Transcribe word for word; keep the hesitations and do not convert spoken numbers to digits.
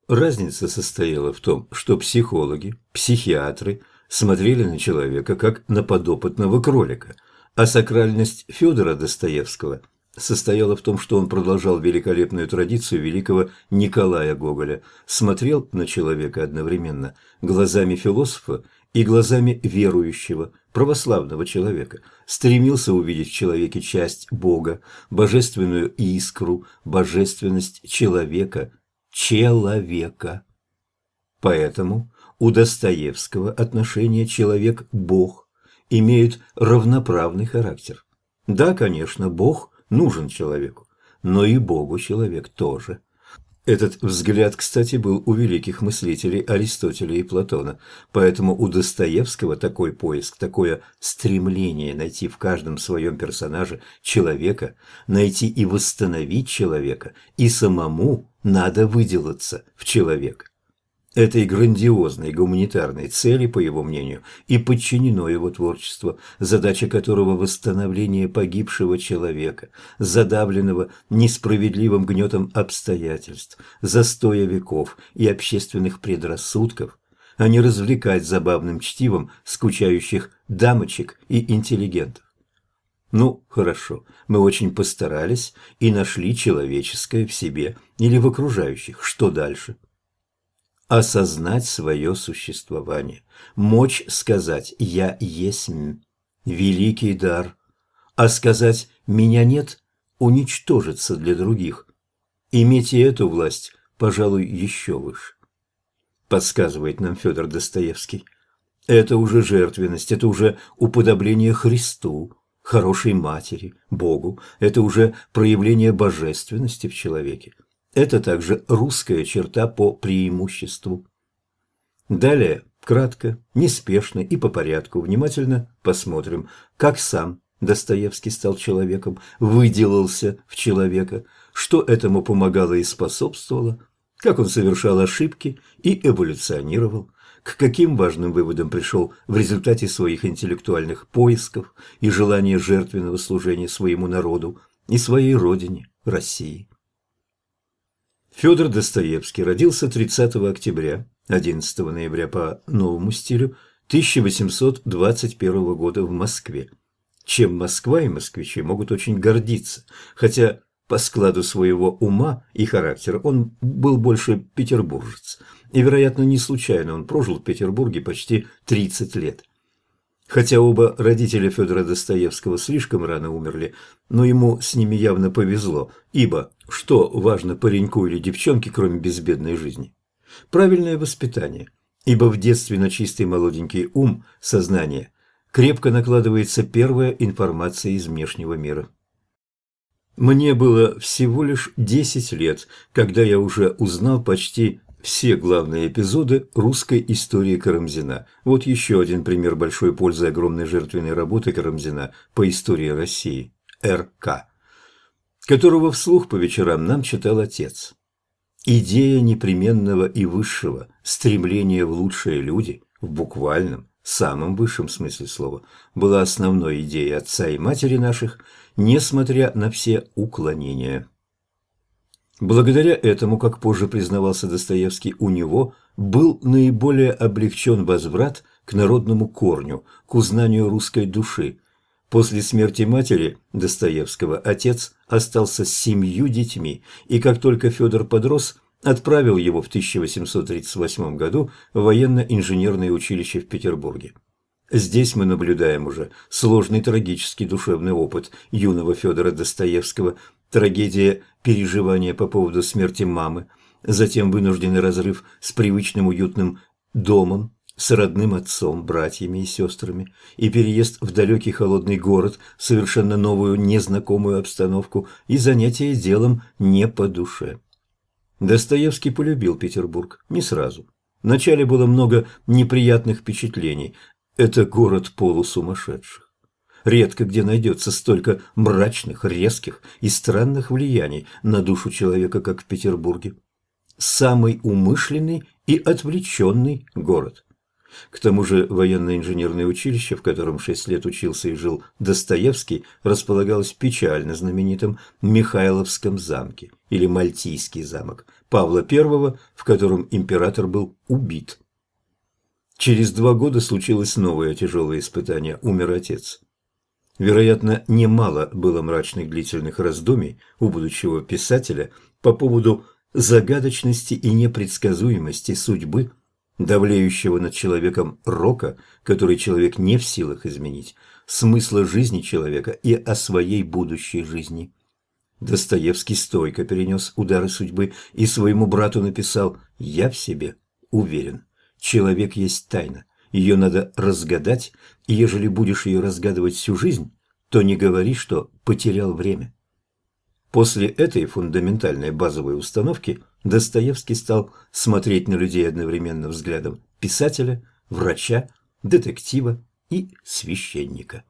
разница состояла в том, что психологи, психиатры смотрели на человека как на подопытного кролика, а сакральность Федора Достоевского состояла в том, что он продолжал великолепную традицию великого Николая Гоголя, смотрел на человека одновременно глазами философа и глазами верующего, православного человека, стремился увидеть в человеке часть Бога, божественную искру, божественность человека, человека. Поэтому у Достоевского отношение человек-бог имеют равноправный характер. Да, конечно, Бог нужен человеку, но и Богу человек тоже. Этот взгляд, кстати, был у великих мыслителей Аристотеля и Платона, поэтому у Достоевского такой поиск, такое стремление найти в каждом своем персонаже человека, найти и восстановить человека, и самому надо выделаться в человека. Этой грандиозной гуманитарной цели, по его мнению, и подчинено его творчество, задача которого – восстановление погибшего человека, задавленного несправедливым гнетом обстоятельств, застоя веков и общественных предрассудков, а не развлекать забавным чтивом скучающих дамочек и интеллигентов. Ну, хорошо, мы очень постарались и нашли человеческое в себе или в окружающих. Что дальше? Осознать свое существование, мочь сказать «я есмь» – великий дар, а сказать «меня нет» – уничтожиться для других. Иметь и эту власть, пожалуй, еще выше. Подсказывает нам Федор Достоевский. Это уже жертвенность, это уже уподобление Христу, хорошей матери, Богу, это уже проявление божественности в человеке. Это также русская черта по преимуществу. Далее, кратко, неспешно и по порядку, внимательно посмотрим, как сам Достоевский стал человеком, выделался в человека, что этому помогало и способствовало, как он совершал ошибки и эволюционировал, к каким важным выводам пришел в результате своих интеллектуальных поисков и желания жертвенного служения своему народу и своей родине, России. Федор Достоевский родился тридцатого октября, одиннадцатого ноября по новому стилю, тысяча восемьсот двадцать первого года в Москве. Чем Москва и москвичи могут очень гордиться, хотя по складу своего ума и характера он был больше петербуржец, и, вероятно, не случайно он прожил в Петербурге почти тридцать лет. Хотя оба родителя Федора Достоевского слишком рано умерли, но ему с ними явно повезло, ибо что важно пареньку или девчонке, кроме безбедной жизни? Правильное воспитание, ибо в детстве на чистый молоденький ум, сознание, крепко накладывается первая информация из внешнего мира. Мне было всего лишь десять лет, когда я уже узнал почти все главные эпизоды русской истории Карамзина. Вот еще один пример большой пользы огромной жертвенной работы Карамзина по истории России, эр ка, которого вслух по вечерам нам читал отец. Идея непременного и высшего, стремления в лучшие люди, в буквальном, самом высшем смысле слова, была основной идеей отца и матери наших, несмотря на все уклонения. Благодаря этому, как позже признавался Достоевский, у него был наиболее облегчен возврат к народному корню, к узнанию русской души. После смерти матери Достоевского отец остался с семью детьми, и как только Федор подрос, отправил его в тысяча восемьсот тридцать восьмом году в военно-инженерное училище в Петербурге. Здесь мы наблюдаем уже сложный трагический душевный опыт юного Федора Достоевского, трагедия переживания по поводу смерти мамы, затем вынужденный разрыв с привычным уютным домом, с родным отцом, братьями и сестрами, и переезд в далекий холодный город, в совершенно новую незнакомую обстановку и занятие делом не по душе. Достоевский полюбил Петербург не сразу. Вначале было много неприятных впечатлений. Это город полусумасшедших. Редко где найдется столько мрачных, резких и странных влияний на душу человека, как в Петербурге. Самый умышленный и отвлеченный город. К тому же военно-инженерное училище, в котором шесть лет учился и жил Достоевский, располагалось в печально знаменитом Михайловском замке, или Мальтийский замок, Павла Первого, в котором император был убит. Через два года случилось новое тяжелое испытание – умер отец. Вероятно, немало было мрачных длительных раздумий у будущего писателя по поводу загадочности и непредсказуемости судьбы, давлеющего над человеком рока, который человек не в силах изменить, смысла жизни человека и о своей будущей жизни. Достоевский стойко перенес удары судьбы и своему брату написал: «Я в себе уверен. Человек есть тайна. Ее надо разгадать, и ежели будешь ее разгадывать всю жизнь, то не говори, что потерял время». После этой фундаментальной базовой установки Достоевский стал смотреть на людей одновременно взглядом писателя, врача, детектива и священника.